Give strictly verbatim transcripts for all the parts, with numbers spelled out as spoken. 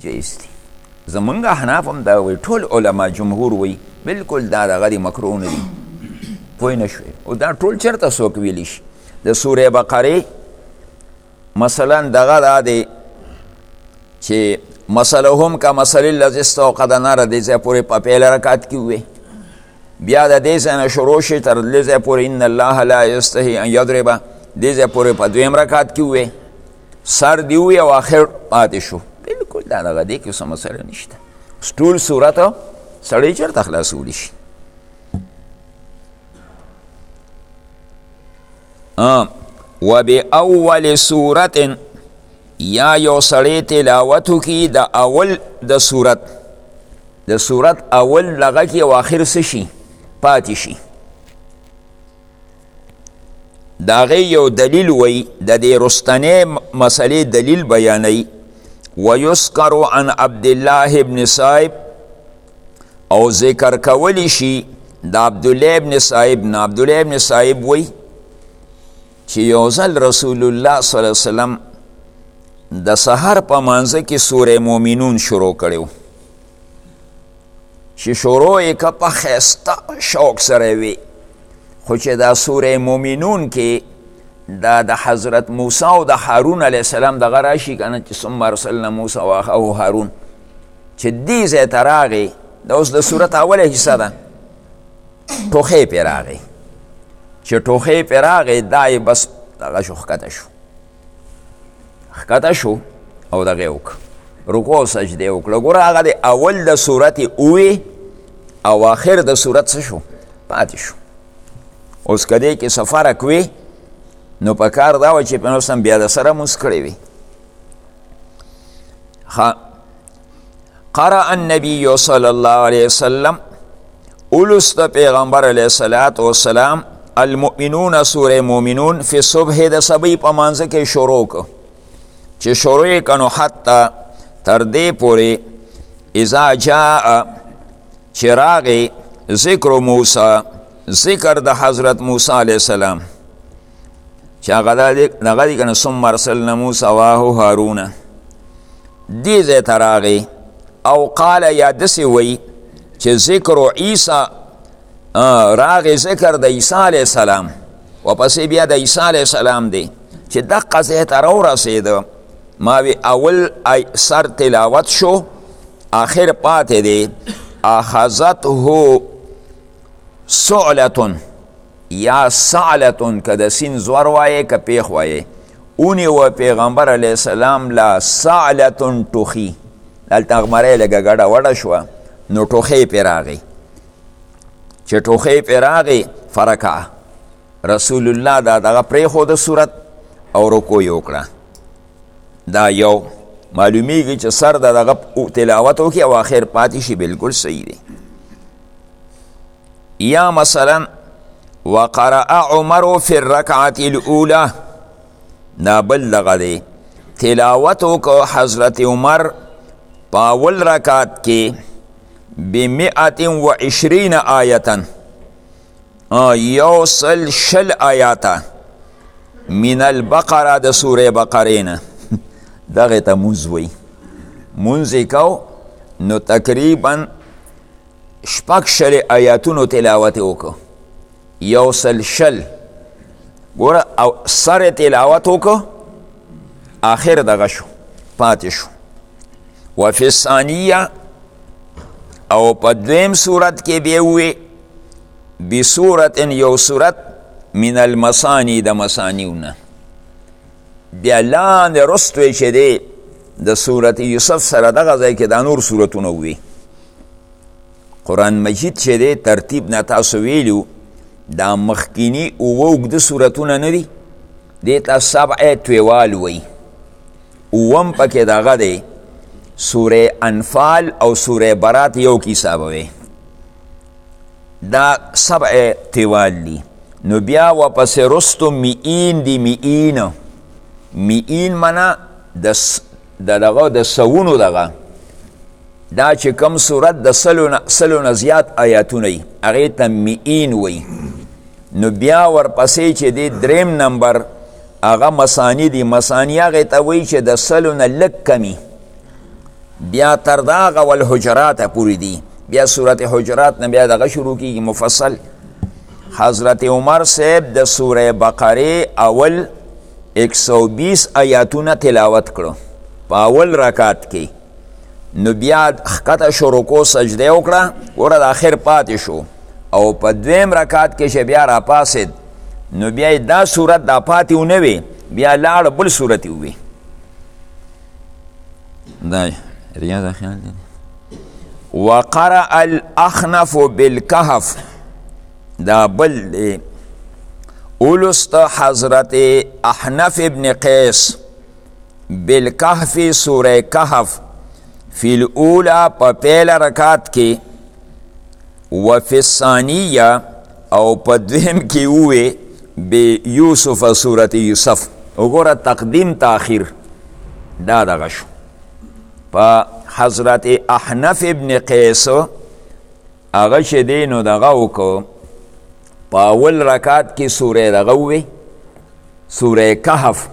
جایز دي. زمونږ احناف هم دا وایي، ټول علما جمهور وایي بلکل دا دغه دي، مکروه نه دي. پوه نه شوې؟ او دا ټول چېرته څوک ویلی شي؟ د سورې بقرې مثلا دغه دا دی چې مثلهم که مثل الذی استوقد نارا دې ځای پورې په پیل رکعت کې ووې، بیا د دې ځای نه شروع شي تر دې ځای پورې ان الله لا یستحي ان یضرب، دې ځای پورې په دویم رکعت کې ووې، سر دې ووې او آخر پاتې شو. بلکل دا دغه دې کې څه مسله نشته. ټول صورت سړی چېرته خلاصولی شي؟ و بی اول صورت یا یو سړی تلاوتو کی د اول د صورت، د صورت اول لغه کی او آخر څه شي؟ پاتې شي. د هغې یو دلیل وی، د دې رستنې مسلې دلیل بیانوي. ویذکر عن عبدالله ابن صائب، او ذکر کولی شي د عبدالله ابن صائب نه. عبدالله ابن صائب وی چې یو ځل رسول الله صلی الله علیه وسلم د سحر په مانځه کې سوره مومنون شروع کړی و، چې شروع یې که په ښایسته شوق سره وي، خو چې دا سوره مومنون کې دا د حضرت موسی او د هارون علیه السلام دغه راشي که نه، چې ثم ارسلنا موسی واخاه هارون، چې دې ځای ته راغی، دا اوس د صورت اوله حصه ده، ټوخی پې راغی. چې ټوخی پې راغی دا یې بس دغه شو، ښکته شو ښکته شو او دغه یې وکړه، رکوع او سجدې وکړه. ګوره هغه د اول د صورت یې اووې او آخر د صورت څه شو؟ پاتې شو. اوس که دې کې څه فرق وي نو په کار دا وه چې په نوسم بیا د سره مونځ کړی وي. قرأ النبی صلی الله علیه وسلم، اولست پیغمبر علیه الصلاة والسلام المؤمنون سوره مومنون فی صبح د صبح په مانځه کې شروع که، چې شروع یې که نو حتی تر دې پورې اذا جاء چې راغی ذکر موسی، ذکر د حضرت موسی علیه السلام، چې هغه دغه دی که نه ثم ارسلنا موسی واهو هارون، دې ځای ته راغی. او قال یا داسې وی چې ذکر عیسی راغی، ذکر د عیسی علیه السلام، واپسې بیا د عیسی علیه السلام دی، چې دقه ځای ته راورسېده. ما وی اول سر تلاوت شو، آخر پاتې دی. اخذته سعلتون یا سعلتون، که د سین زور وایې که پیخ وایې، اونی و پیغمبر علیه السلام لا سعلتون ټوخي، دلته غمری لږه ګډه وډه شوه نو ټوخی پې راغی. چې ټوخی پې راغی فرکعه، رسول الله دا دغه پرېښوده صورت او رکوع یې وکړه. دا یو معلومیږي چې سر د دغه تلاوت وکړي او آخر پاتې شي، بلکل صحیح دی. یا مثلا وقرأ عمر فی الرکعة الاولی، دا بل دغه دی، تلاوت وکړه حضرت عمر په اول رکعت کې بمئت و عشرین آیتا، یو سل شل آیاتا، من البقره د سوره بقرې نه. دغه ته مونځ وایي. مونځ یې کو نو تقریبا شپږ شل آیاتونو تلاوت یې وکړو، یو سل شل. ګوره او سر تلاوت وکړو، آخر دغه شو، پاتې شو. وفي الثانیه، او په دویم صورت کې بیا ووی بصورت یو صورت من المثانی د مثانیونه، بیا لاندې رستوی چې دی د صورت یوسف سره دغه ځای کې دا نور صورتونه ووی. قرآن مجید چې دی ترتیب نه تاسو ویلو، دا مخکینی اووه اوږده صورتونه نه دي، دې ته سبع طوال وی. اووم پکې دغه دی سوره انفال او سوره برات یو کیسه به دا سبع طوال دی. نو بیا واپس رستو میئین دی. میئین میئین منا د دغه د سوونو دغه دا چې کم صورت د سلو نه زیات آیاتونه وي هغې ته میئین وی. نو بیا ورپسې چې دی دریم نمبر هغه مثانی دی. مثانی هغې ته وایي چې د سلو نه لږ کمی، بیا تر داغه والحجرات پوری دی بیا سورت حجرات نه بیا دغه شروع کیږي مفصل. حضرت عمر صاحب د سوره بقره اول ایک سو بیس آیاتونه تلاوت کړو په اول رکعت کې. نو بیا ښکته شو رکوع سجده وکړه ګوره د اخر پاتې شو او په دویم رکعت کې چې بیا راپاسېد نو بیا دا صورت دا پاتې ونه وي بیا لاړ بل صورت وي. دا ریاض خیال دی. وقرأ الاخنف بالکهف دا بل دی اولست حضرت احنف ابن قیس بالکهف سوره کهف فی الاولا پا پیل رکات کی وفی الثانیه او پا دویم کی اوی بی یوسف سورت یوسف. وګوره تقدیم تاخیر دا دغه شو. پا حضرت احنف ابن قیس هغه چې دی نو دغه وکړو په اول رکعت کې سوره دغه ووی سوره کهف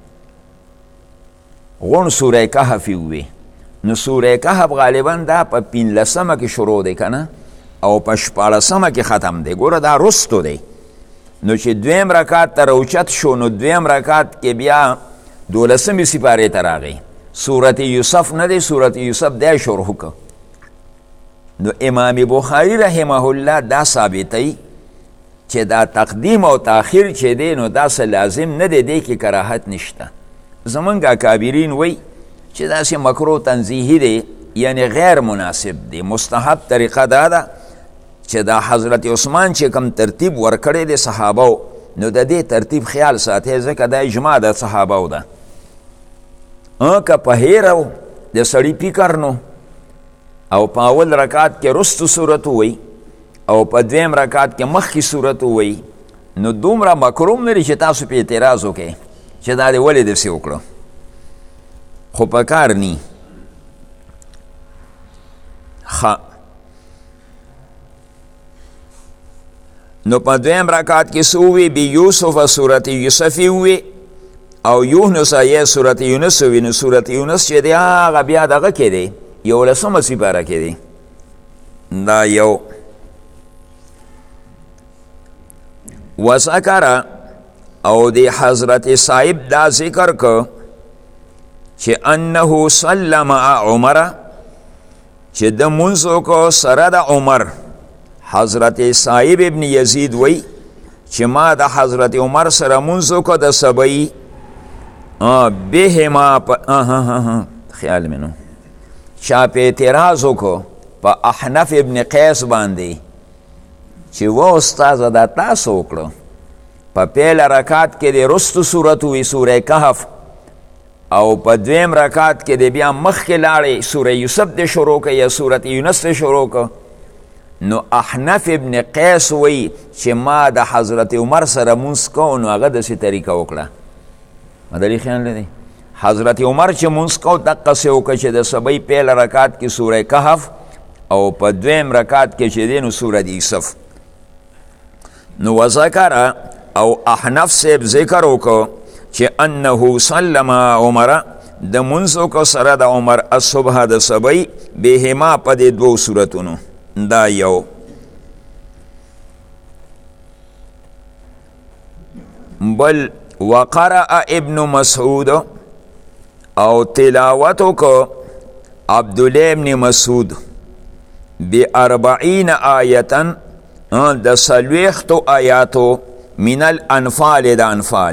غون سوره کهف ووی. نو سوره کهف غالبا دا په پنځلسمه کې شروع دی کنه او په شپاړسمه کې ختم دی. ګوره دا رستو دی. نو چې دویم رکعت ته راوچت شو نو دویم رکعت کې بیا دولسمې سپارې ته راغی. سورت یوسف نه دی سورت یوسف دی شروع که. نو امام بخاری رحمه الله دا ثابتی چې دا تقدیم او تاخیر چې دی نو دا څه لازم نه دی دی کې کراهت نشته. زمونږ اکابرین وی چې داسې مکروه تنزیهی دی یعنی غیر مناسب دی. مستحب طریقه دا ده چې دا حضرت عثمان چې کم ترتیب ورکړی دی صحابو نو د دې ترتیب خیال ساتي ځکه دا اجماع د صحابو ده. که په هیرو د سړی فکر نو او په اول رکعت کې رستو صورت وی او په دویم رکعت کې مخکې صورت وی نو دومره مکروم لري چې تاسو په اعتراض وکئ چې دا دې ولې داسې وکړو خو په کار نی. ښه نو په دویم رکعت کې څه ووی بی یوسف صورت یوسف ووی او یونس آیه سورت یونس وی. نو سورت یونس چې دی هغه بیا دغه کې دی یولسمه سپاره کې دی. دا یو وذکر او دی حضرت صاحب دا ذکر که چې انه صلی مع عمر چې د منځ کو سره د عمر. حضرت صاحب ابن یزید وی چې ما د حضرت عمر سره منځ کو د سبعی بهما پا خیال منو چا پہ اعتراضو کو پا احنف ابن قیس باندی چی وہ استاز دا تاسو اکڑو پا پیل رکات کے دی رست صورت ہوئی سورہ کہف او پا دویم رکات کے دی بیا مخ کے لارے سورہ یوسف دی شروع کا یا سورت یونس دی شروع کا. نو احنف ابن قیس وی چی ما دا حضرت عمر سر منس کو نو اغا دا سی طریقہ اکڑا مدلی خیال لدی. حضرت عمر چې منځ کو دقه سې وکړه چې د سبی پیل رکات کې سوره کهف او په دویم رکات کې چې دی نو سوره یوسف. نو وذکر او احنف صاحب ذکر وکړو چې انه سلم عمر د منځ کو سره د عمر الصبح د سبی بهما په دې دوو صورتونو. دا یو. بل وقرأ ابن مسعود او تلاوتو کو عبدالله ابن مسعود بی اربعین آیتن د سلویختو آیاتو من الانفال د انفال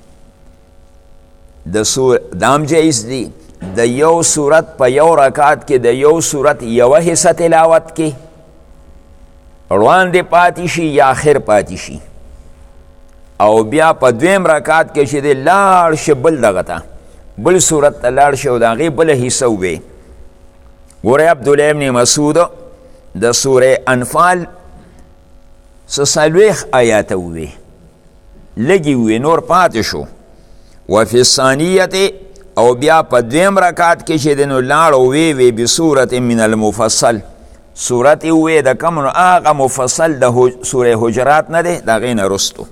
د سور دام جایز دی د یو صورت په یو رکعت کې د یو صورت یو حصہ تلاوت کې روان دی پاتی شي یا آخر پاتی شي او بیا په دویم رکعت کې چې دی لاړ شي بل دغه ته بل صورت ته لاړ شي او د هغې بله حصه ووی. ګورئ عبدالله ابن مسعود د سورې انفال څه څلوېښت آیاته ووی لږې ووی نور پاتې شو. وفي الثانیة او بیا په دویم رکعت کې چې دی نو لاړ او وی وی بصورت من المفصل صورت یې ووی د کوم نو هغه مفصل د سورې حجرات نه دی د هغې نه رستو.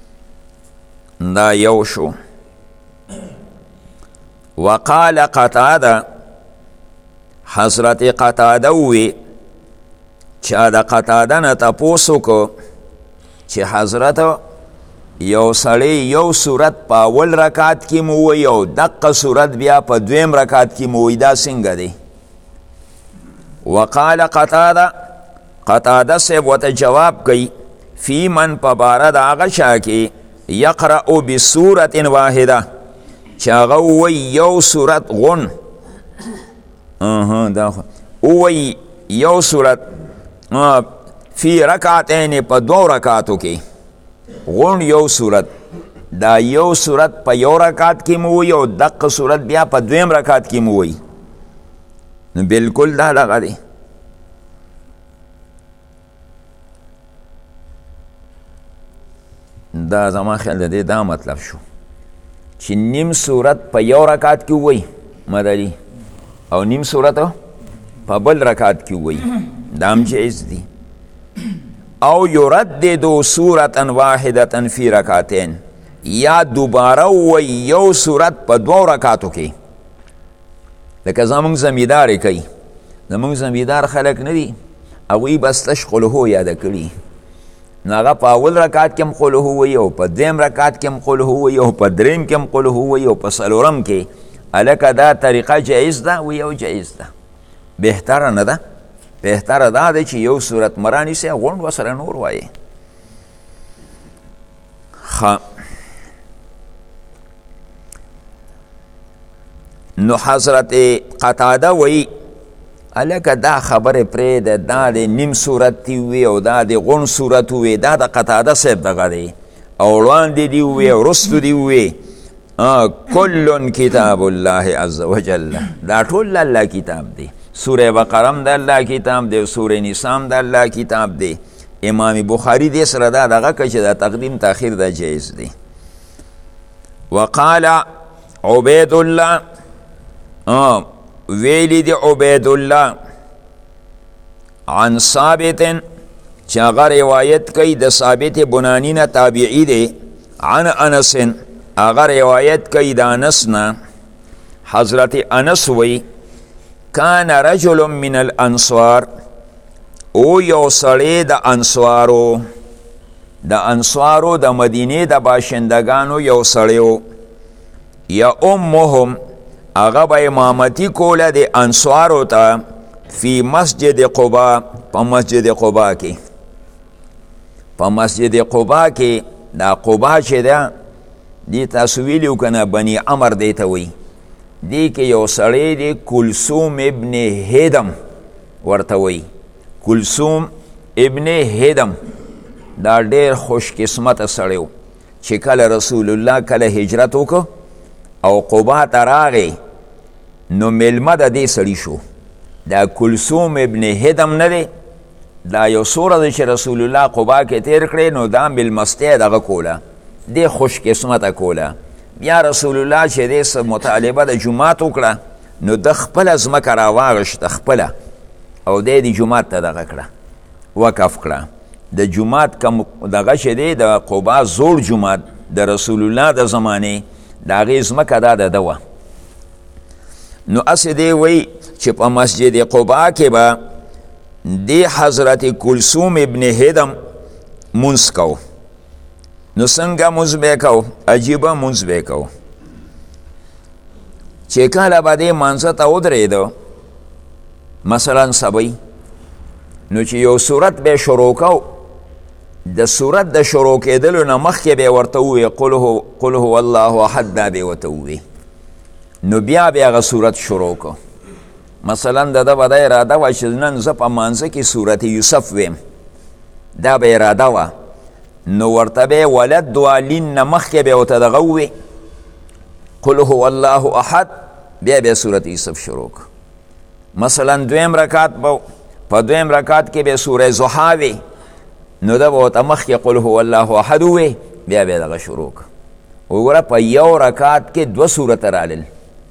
دا یو شو. وقال قتاده حضرت قتاده وی چا د قتاده نه تپوس وکړو چې حضرت یو سړی یو صورت په اول رکعت کې مو وی او دقه صورت بیا په دویم رکعت کې مو وی دا څنګه دی؟ وقال قتاده قتاده صاحب ورته جواب کوي فی من په باره د هغه چا کې یقرأ بصورة واحده چې هغه ووی یو صورت غون ووی یو صورت فی رکعتین په دو رکعتو کې غون یو صورت دا یو صورت په یو رکعت کې مو وی او دقه صورت بیا په دویم رکعت کې مو وی نو بالکل دا دغه دی. دا زما خیال د دې دا مطلب شو چې نیم صورت په یو رکعت کې وی مدلی او نیم صورت په بل رکعت کې وی دا هم جایز دی. او یرددو صورتا واحدتا فی رکعتین یا دوباره وی یو صورت په دو رکعتو کې لکه زمونږ زمیدار کوي زمونږ زمیدار خلک نه دي هغوی بس تش قلهو یاده کړي نو هغه په اول رکعت کې هم قلهو وی او په دویم رکعت کې هم قلهو وی او په دریم کې هم قلهو وی او په څلورم کې هلکه دا طریقه جایز ده وی او جایز ده بهتره نه ده بهتره دا دی چې یو صورت مرانیسي غونډ ورسره نور وایي. نو حضرت قتاده وی هلکه دا خبرې پرېږده دا د نیم صورت دی وی او دا د غون صورت وی دا د قتاده صاحب دغه دی او وړاندې دی وی او وروستو دی وی کل کتاب الله عز وجل دا ټول الله کتاب دی. سوره بقره هم د الله کتاب دی سوره نساء هم د الله کتاب دی. امام بخاری دې سره دا دغه که چې دا تقدیم تاخیر دا جایز دی. وقال عبید الله ویلی دی عبید الله عن ثابت چې هغه روایت کوي د ثابت بنانی نه تابعی دی عن انس هغه روایت کوي د انس نه حضرت انس وی کان رجل من الانصار او یو سړی د انصارو د انصارو د مدینې د باشندگانو یو سړی یا امهم هغه به امامتي کوله د انصارو ته فی مسجد قبا په مسجد قبا کې په مسجد قبا کې دا قبا چې ده دی تاسو ویلیو کنه بنی عمر دی ته وی دی که یو سړی دی کلثوم ابن هدم ورته وی کلثوم ابن هدم دا ډیر خوش قسمت سړی و چې کله رسول الله کله هجرت وکړ او قبا ته راغی نو میلمه د دې سړي شو دا کلثوم ابن هدم نه دی دا یو څو ورځې چې رسول الله قبا کې تیر کړی نو دا میلمستیا دغه کوله دی خوش قسمته کوله. بیا رسول الله چې دې مطالبه د جومات وکړه نو د خپله ځمکه راواغشته خپله او دی د جومات ته دغه کړه وقف کړه. د جومات کم دغه چې دی د قبا زوړ جومات د رسول الله د زمانې د هغې ځمکه دا د ده وه. نو اسې دی وی چې په مسجد قبا کې به دی حضرت کلثوم ابن هدم مونځ کو. نو څنګه مونځ به یې کو عجیبه مونځ به یې کو چې کله به دې مانځه ته ودرېده مثلا سبی نو چې یو صورت به یې شروع کو د صورت د شروع کېدلو نه مخکې به یې ورته ووایي قل هو الله احد دا به یې ورته ووایي نو بیا به هغه صورت شروع کو. مثلا د ده به دا اراده وه چې نن زه په مانځه کې صورت یوسف ویم دا به اراده وه نو ورته به ولد دوالین نه مخکې به ورته دغه ووایي قل هو الله احد بیا به صورت یوسف شروع کو. مثلا دویم رکعت به په دویم رکعت کې به سوره ضحا وي نو ده به ورته مخکې قل هو الله احد ووایي بیا به دغه شروع کو. وګوره په یو رکعت کې دوه صورته رالل.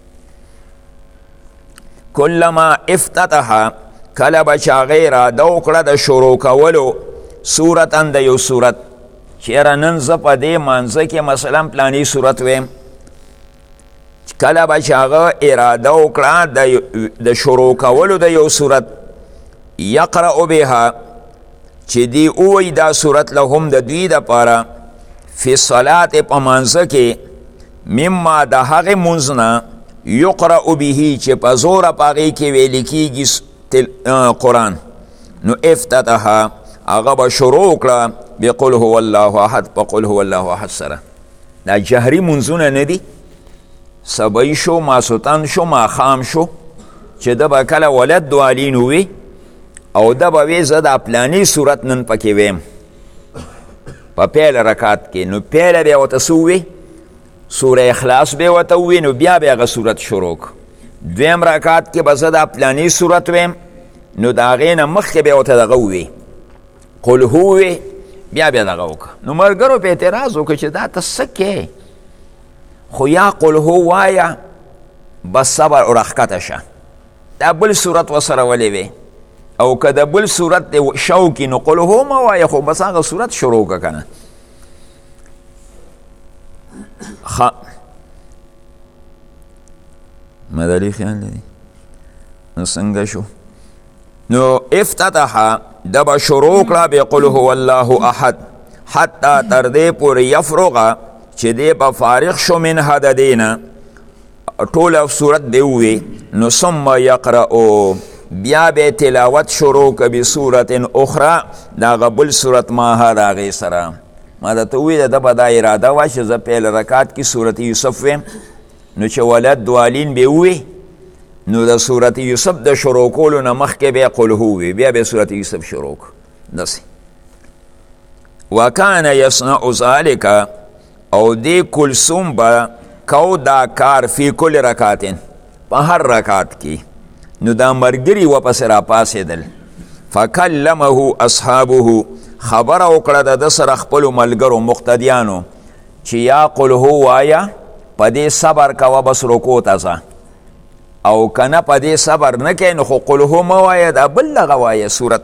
کلما افتتح کله به چې هغې اراده وکړه د شروع کولو صورتا د یو صورت چیرې نن زه په دې مانځه کې مثلا پلاني صورت ویم کله به چې هغه اراده وکړه د شروع کولو د یو صورت یقرأ بها چې دی ووایي دا صورت لهم د دوی دپاره فی صلات په مانځه کې مما د هغې مونځ نه یقرأ به چې په زوره په هغې کې ویل کېږي قرآن نو افتتحه هغه به شروع کړه بقل هو الله احد په قل هو الله احد سره دا جهري مونځونه نه دي سبی شو ماسوتن شو ماښام شو چې ده به کله ولد دوالین ووي او ده به وی زه دا پلاني صورت نن پکې ویم په پیل رکات کې نو پیله بیا ورته څه ووي سوره اخلاص بیا ورته ووي نو بیا به هغه صورت شروع دویم رکات کې به زه دا پلاني صورت ویم نو د هغې نه مخکې بیا ورته دغه ووي قل هو وی بیا بیا دغه وکړه نو ملګرو په اعتراض وکړه چې دا ته څه کې خو یا قل هو وایه بس صبر ورښکته شه دا بل صورت ورسره ولې وی او که د بل صورت د شوقي نو قل هو مه وایه خو بس هغه صورت شروع که که نه ښه مدلي خیال لري نو څنګه شو نو افتتحه ده به شروع کړه بقل هو الله احد حتی تر دې پورې یفرغه چې دی به فارغ شو منها د دې نه ټوله صورت دی ووي نو ثم یقرأو بیا به تلاوت شروع که بصورت اخرى د هغه بل صورت ماها د هغې سره ما درته وویل ده به دا اراده وه چې زه پیل رکات کې صورت یوسف ویم نو چې ولد دوالین به ووي نو د صورت یوسف د شروع کولو نه مخکې بیا قل هو وي بیا به صورت یوسف شروع کړو داسې وکان یصنع ذلک او دی کلثوم به کو دا کار فی کل رکاتن په هر رکات کې نو دا ملګري ورپسې راپاڅېدل فکلمه اصحابه خبره وکړه د ده سره خپلو ملګرو مقتدیانو چې یا قل هو وایه په دې صبر کوه بس رکو ته ځه او کنه په دې صبر نه کوې نو خو قل هو مه وایه دا بل دغه وایه صورت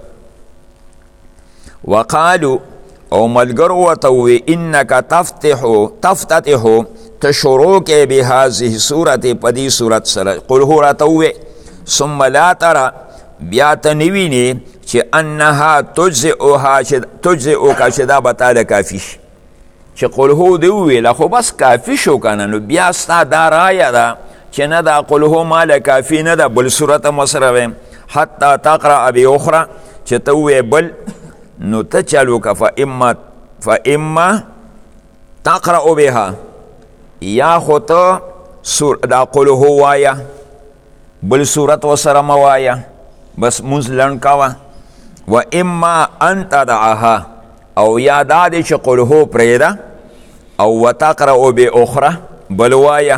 وقالو او ملګرو ورته ووی انک تفتحو تفتتحو ته شروع کې بهذه صورت په دې صورت سره قل هو راته ووی ثم لا ترى بیا ته نه وینې چې انها تجزئها تجزئوکه چې دا به تا د کافي شي چې قل هو دې وویله خو بس کافي شو که نه نو بیا ستا دا رایه ده چې نه دا قل هو مال کافی نه ده بل صورت هم ورسره ویم حتی تقرأ باخرى چې ته ووایې بل نو ته چلو که فاما فاما تقرأ بها یا خو ته دا قل هو وایه بل صورت ورسره مه وایه بس مونځ لنډ کوه و اما ان تدعها او یا دا دی چې قل هو پرېږده او وتقرأ باخرى بل وایه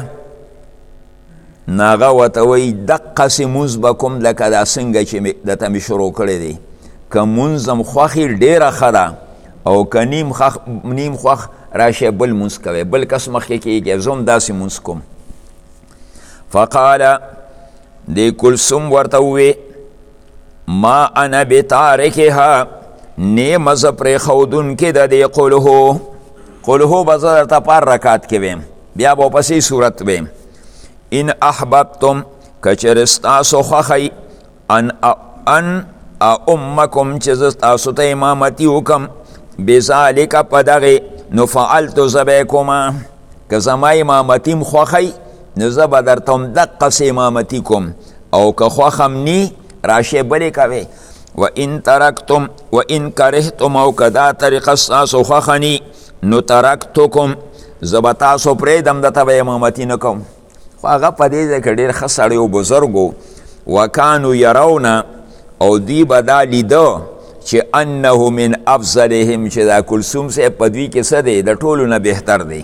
ناغه ورته وایي دقسې مونځ به کوم لکه دا څنګه چې درته مې شروع کړی دی که مونځ هم خوښې ډېره ښه ده او که نیم نیم خوښ راشه بل مونځ کوئ بل کس مخکې کېږي زه هم داسې مونځ کوم فقاله دی کلثوم ورته ووی ما انا بتارکها نیم زه پرېښودونکې د دې قل هو قل هو به زه درته په هر رکات کې ویم بیا به ورپسې صورت ویم ان احببتم کچر ستاسو خوښی ان ان امکم چې زه ستاسو ته امامتي وکم بذالک په دغې نو فعلتو زه به یې کومه که زما امامتي م خوښی نو زه به درته هم دقسې امامتي کوم او که خوښم نی راشې بلې کوې و ان ترکتم و ان کرهتم او که دا طریقه ستاسو خوښه نی نو ترکتکم زه به تاسو پرېږدم درته به امامتي نه کوم خو هغه په دې ځای کې ډېر ښه سړی و بزرګ و وکانو یرونه او دوی به دا لیده چې انه من افضلهم چې دا کلثوم صاحب په دوی کې څه دی د ټولو نه بهتر دی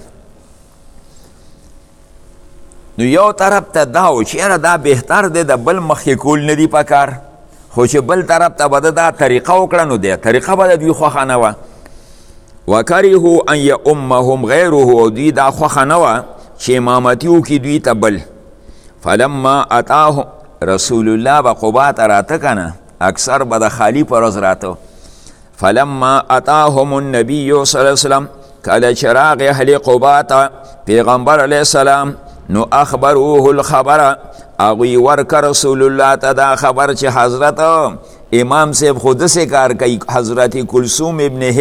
نو یو طرف ته دا و چې یاره دا بهتر دی د بل مخکې کول نه دي په کار خو چې بل طرف ته به ده دا طریقه وکړه نو دی طریقه به د دوی خوښه نه وه وکرهو ان یؤمهم غیره او دوی دا خوښه نه وه چې امامتي وکړي دوی ته بل فلما اتاهم رسول الله به قبا ته راته که نه اکثر به د خالی په ورځ راته فلما اتاهم النبي صلی الله علیه وسلم کله چې راغی اهل قبا ته پیغمبر علیه السلام نو اخبروه الخبر اغوی ورک رسول الله ته دا خبر چې حضرت امام صاحب خود سے کار کوي. حضرت کلثوم ابن